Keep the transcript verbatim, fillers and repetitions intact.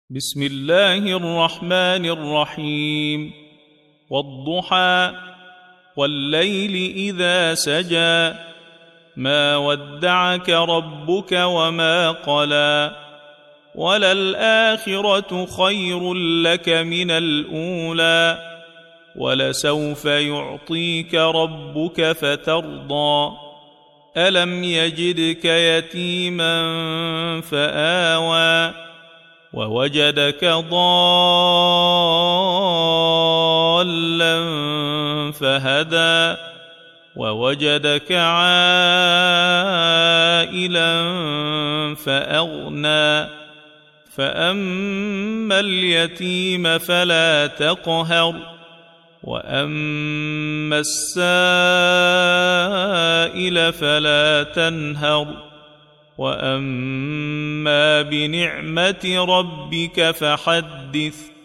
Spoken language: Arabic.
بسم الله الرحمن الرحيم. والضحى والليل إذا سجى ما ودعك ربك وما قلى وللآخرة خير لك من الأولى ولسوف يعطيك ربك فترضى ألم يجدك يتيما فآوى ووجدك ضالا فهدى ووجدك عائلا فأغنى فأما اليتيم فلا تقهر وأما السائل فلا تنهر وأما بنعمة ربك فحدث